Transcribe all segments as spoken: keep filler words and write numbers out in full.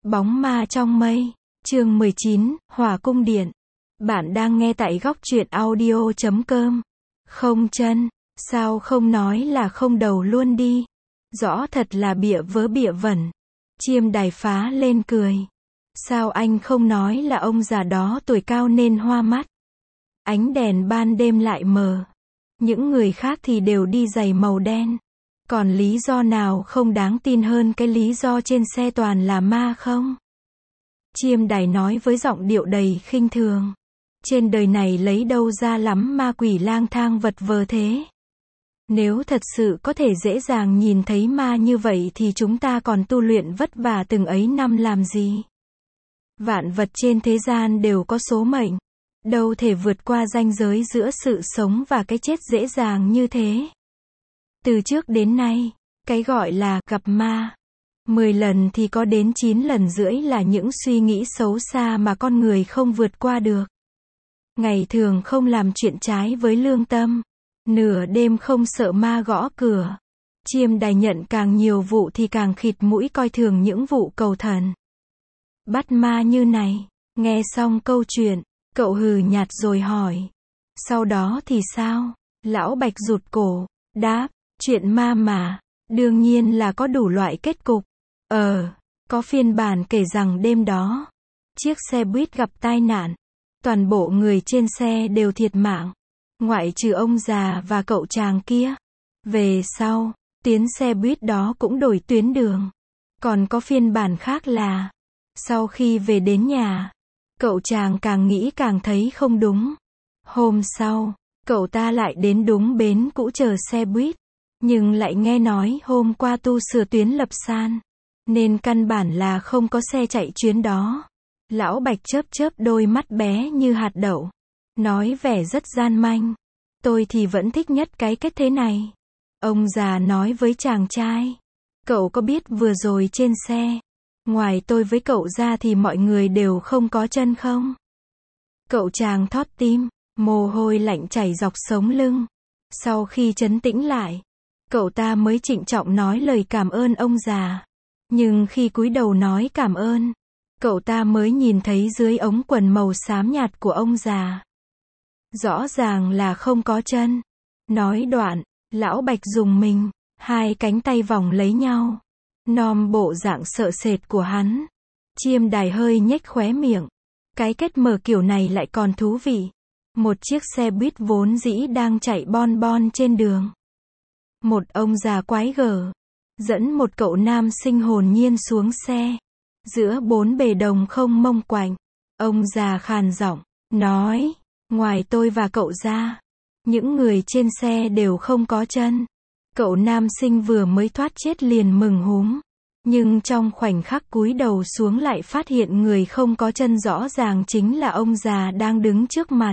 Bóng ma trong mây, chương mười chín, Hỏa cung điện. Bạn đang nghe tại góc truyện audio chấm com. Không chân, sao không nói là không đầu luôn đi. Rõ thật là bịa vớ bịa vẩn. Chiêm Đài phá lên cười. Sao anh không nói là ông già đó tuổi cao nên hoa mắt. Ánh đèn ban đêm lại mờ. Những người khác thì đều đi giày màu đen. Còn lý do nào không đáng tin hơn cái lý do trên xe toàn là ma không? Chiêm Đài nói với giọng điệu đầy khinh thường. Trên đời này lấy đâu ra lắm ma quỷ lang thang vật vờ thế? Nếu thật sự có thể dễ dàng nhìn thấy ma như vậy thì chúng ta còn tu luyện vất vả từng ấy năm làm gì? Vạn vật trên thế gian đều có số mệnh. Đâu thể vượt qua ranh giới giữa sự sống và cái chết dễ dàng như thế. Từ trước đến nay, cái gọi là gặp ma, mười lần thì có đến chín lần rưỡi là những suy nghĩ xấu xa mà con người không vượt qua được. Ngày thường không làm chuyện trái với lương tâm, nửa đêm không sợ ma gõ cửa. Chiêm Đài nhận càng nhiều vụ thì càng khịt mũi coi thường những vụ cầu thần. Bắt ma như này, nghe xong câu chuyện, cậu hừ nhạt rồi hỏi. Sau đó thì sao? Lão Bạch rụt cổ, đáp, chuyện ma mà, đương nhiên là có đủ loại kết cục. Ờ, có phiên bản kể rằng đêm đó, chiếc xe buýt gặp tai nạn. Toàn bộ người trên xe đều thiệt mạng, ngoại trừ ông già và cậu chàng kia. Về sau, tuyến xe buýt đó cũng đổi tuyến đường. Còn có phiên bản khác là, sau khi về đến nhà, cậu chàng càng nghĩ càng thấy không đúng. Hôm sau, cậu ta lại đến đúng bến cũ chờ xe buýt, nhưng lại nghe nói hôm qua tu sửa tuyến lập san, nên căn bản là không có xe chạy chuyến đó. Lão Bạch chớp chớp đôi mắt bé như hạt đậu, nói vẻ rất gian manh. Tôi thì vẫn thích nhất cái kết thế này. Ông già nói với chàng trai, cậu có biết vừa rồi trên xe, ngoài tôi với cậu ra thì mọi người đều không có chân không? Cậu chàng thót tim, mồ hôi lạnh chảy dọc sống lưng. Sau khi trấn tĩnh lại, cậu ta mới trịnh trọng nói lời cảm ơn ông già. Nhưng khi cúi đầu nói cảm ơn, cậu ta mới nhìn thấy dưới ống quần màu xám nhạt của ông già, rõ ràng là không có chân. Nói đoạn, Lão Bạch dùng mình, hai cánh tay vòng lấy nhau, nom bộ dạng sợ sệt của hắn. Chiêm Đài hơi nhếch khóe miệng. Cái kết mở kiểu này lại còn thú vị. Một chiếc xe buýt vốn dĩ đang chạy bon bon trên đường. Một ông già quái gở dẫn một cậu nam sinh hồn nhiên xuống xe. Giữa bốn bề đồng không mông quạnh, ông già khàn giọng nói, ngoài tôi và cậu ra, những người trên xe đều không có chân. Cậu nam sinh vừa mới thoát chết liền mừng húm, nhưng trong khoảnh khắc cúi đầu xuống lại phát hiện người không có chân rõ ràng chính là ông già đang đứng trước mặt.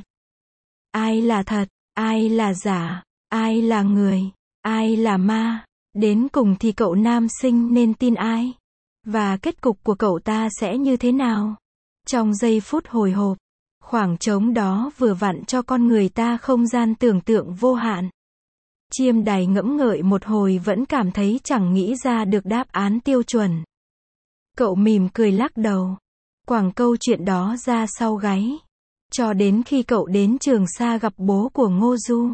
Ai là thật, ai là giả, ai là người, ai là ma, đến cùng thì cậu nam sinh nên tin ai? Và kết cục của cậu ta sẽ như thế nào? Trong giây phút hồi hộp, khoảng trống đó vừa vặn cho con người ta không gian tưởng tượng vô hạn. Chiêm Đài ngẫm ngợi một hồi vẫn cảm thấy chẳng nghĩ ra được đáp án tiêu chuẩn. Cậu mỉm cười lắc đầu, quẳng câu chuyện đó ra sau gáy. Cho đến khi cậu đến Trường Sa gặp bố của Ngô Du.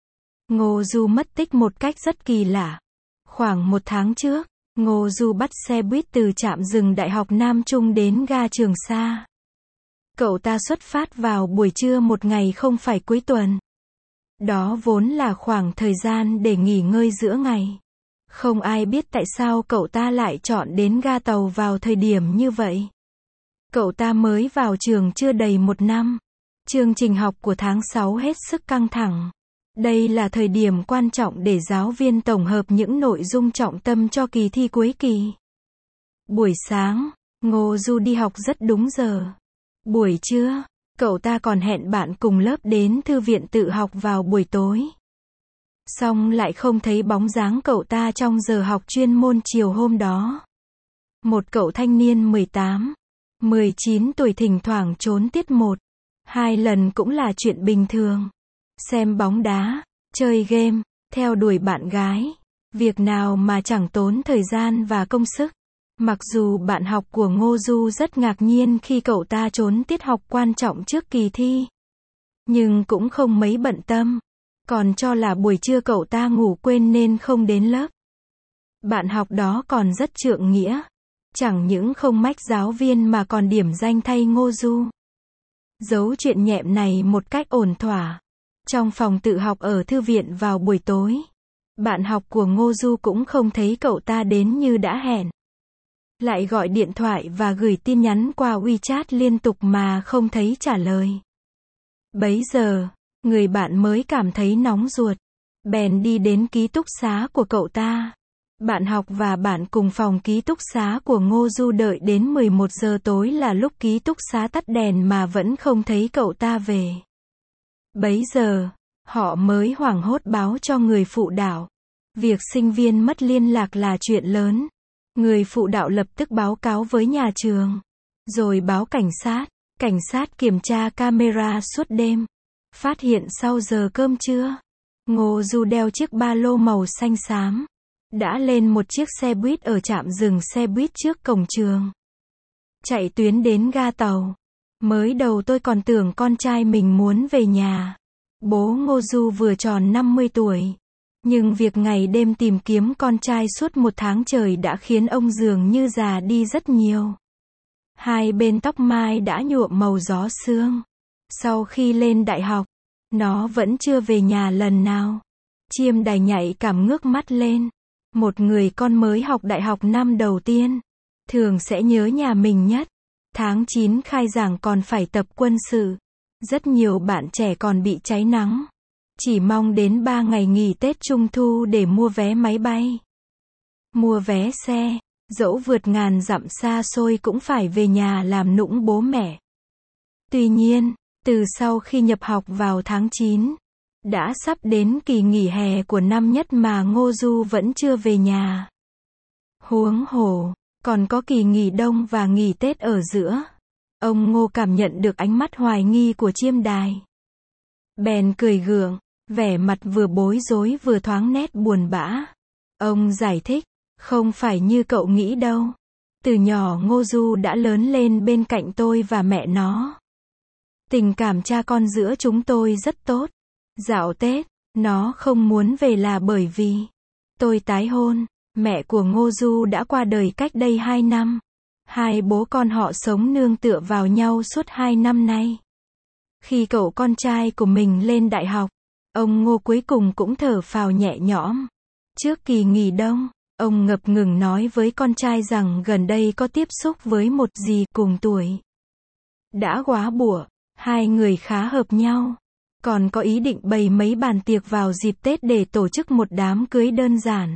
Ngô Du mất tích một cách rất kỳ lạ. Khoảng một tháng trước, Ngô Du bắt xe buýt từ trạm dừng Đại học Nam Trung đến ga Trường Sa. Cậu ta xuất phát vào buổi trưa một ngày không phải cuối tuần. Đó vốn là khoảng thời gian để nghỉ ngơi giữa ngày. Không ai biết tại sao cậu ta lại chọn đến ga tàu vào thời điểm như vậy. Cậu ta mới vào trường chưa đầy một năm. Chương trình học của tháng sáu hết sức căng thẳng. Đây là thời điểm quan trọng để giáo viên tổng hợp những nội dung trọng tâm cho kỳ thi cuối kỳ. Buổi sáng, Ngô Du đi học rất đúng giờ. Buổi trưa, cậu ta còn hẹn bạn cùng lớp đến thư viện tự học vào buổi tối. Xong lại không thấy bóng dáng cậu ta trong giờ học chuyên môn chiều hôm đó. Một cậu thanh niên mười tám, mười chín tuổi thỉnh thoảng trốn tiết một, hai lần cũng là chuyện bình thường. Xem bóng đá, chơi game, theo đuổi bạn gái. Việc nào mà chẳng tốn thời gian và công sức. Mặc dù bạn học của Ngô Du rất ngạc nhiên khi cậu ta trốn tiết học quan trọng trước kỳ thi, nhưng cũng không mấy bận tâm, còn cho là buổi trưa cậu ta ngủ quên nên không đến lớp. Bạn học đó còn rất trượng nghĩa, chẳng những không mách giáo viên mà còn điểm danh thay Ngô Du. Giấu chuyện nhẹm này một cách ổn thỏa. Trong phòng tự học ở thư viện vào buổi tối, bạn học của Ngô Du cũng không thấy cậu ta đến như đã hẹn. Lại gọi điện thoại và gửi tin nhắn qua WeChat liên tục mà không thấy trả lời. Bấy giờ, người bạn mới cảm thấy nóng ruột, bèn đi đến ký túc xá của cậu ta. Bạn học và bạn cùng phòng ký túc xá của Ngô Du đợi đến mười một giờ tối là lúc ký túc xá tắt đèn mà vẫn không thấy cậu ta về. Bấy giờ, họ mới hoảng hốt báo cho người phụ đạo. Việc sinh viên mất liên lạc là chuyện lớn. Người phụ đạo lập tức báo cáo với nhà trường, rồi báo cảnh sát. Cảnh sát kiểm tra camera suốt đêm, phát hiện sau giờ cơm trưa, Ngô Du đeo chiếc ba lô màu xanh xám, đã lên một chiếc xe buýt ở trạm dừng xe buýt trước cổng trường, chạy tuyến đến ga tàu. Mới đầu tôi còn tưởng con trai mình muốn về nhà. Bố Ngô Du vừa tròn năm mươi tuổi, nhưng việc ngày đêm tìm kiếm con trai suốt một tháng trời đã khiến ông dường như già đi rất nhiều. Hai bên tóc mai đã nhuộm màu gió sương. Sau khi lên đại học, nó vẫn chưa về nhà lần nào. Chiêm Đài nhạy cảm ngước mắt lên. Một người con mới học đại học năm đầu tiên, thường sẽ nhớ nhà mình nhất. Tháng chín khai giảng còn phải tập quân sự. Rất nhiều bạn trẻ còn bị cháy nắng. Chỉ mong đến ba ngày nghỉ Tết Trung Thu để mua vé máy bay, mua vé xe. Dẫu vượt ngàn dặm xa xôi cũng phải về nhà làm nũng bố mẹ. Tuy nhiên, từ sau khi nhập học vào tháng chín, đã sắp đến kỳ nghỉ hè của năm nhất mà Ngô Du vẫn chưa về nhà. Huống hồ, còn có kỳ nghỉ đông và nghỉ Tết ở giữa. Ông Ngô cảm nhận được ánh mắt hoài nghi của Chiêm Đài. Bèn cười gượng, vẻ mặt vừa bối rối vừa thoáng nét buồn bã. Ông giải thích, không phải như cậu nghĩ đâu. Từ nhỏ Ngô Du đã lớn lên bên cạnh tôi và mẹ nó. Tình cảm cha con giữa chúng tôi rất tốt. Dạo Tết, nó không muốn về là bởi vì tôi tái hôn. Mẹ của Ngô Du đã qua đời cách đây hai năm. Hai bố con họ sống nương tựa vào nhau suốt hai năm nay. Khi cậu con trai của mình lên đại học, ông Ngô cuối cùng cũng thở phào nhẹ nhõm. Trước kỳ nghỉ đông, ông ngập ngừng nói với con trai rằng gần đây có tiếp xúc với một dì cùng tuổi. Đã góa bủa, hai người khá hợp nhau. Còn có ý định bày mấy bàn tiệc vào dịp Tết để tổ chức một đám cưới đơn giản.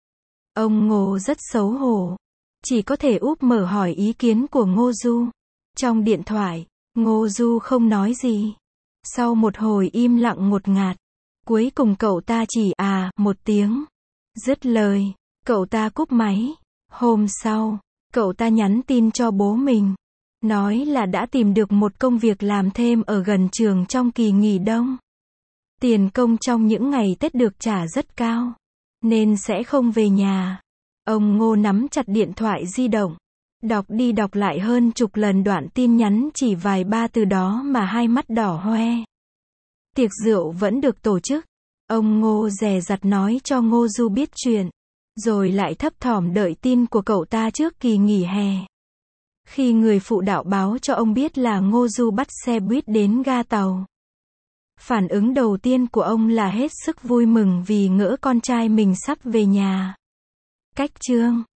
Ông Ngô rất xấu hổ, chỉ có thể úp mở hỏi ý kiến của Ngô Du. Trong điện thoại, Ngô Du không nói gì. Sau một hồi im lặng ngột ngạt, cuối cùng cậu ta chỉ à một tiếng. Dứt lời, cậu ta cúp máy. Hôm sau, cậu ta nhắn tin cho bố mình, nói là đã tìm được một công việc làm thêm ở gần trường trong kỳ nghỉ đông. Tiền công trong những ngày Tết được trả rất cao, nên sẽ không về nhà. Ông Ngô nắm chặt điện thoại di động, đọc đi đọc lại hơn chục lần đoạn tin nhắn chỉ vài ba từ đó mà hai mắt đỏ hoe. Tiệc rượu vẫn được tổ chức. Ông Ngô dè dặt nói cho Ngô Du biết chuyện, rồi lại thấp thỏm đợi tin của cậu ta trước kỳ nghỉ hè. Khi người phụ đạo báo cho ông biết là Ngô Du bắt xe buýt đến ga tàu, phản ứng đầu tiên của ông là hết sức vui mừng vì ngỡ con trai mình sắp về nhà. Cách chương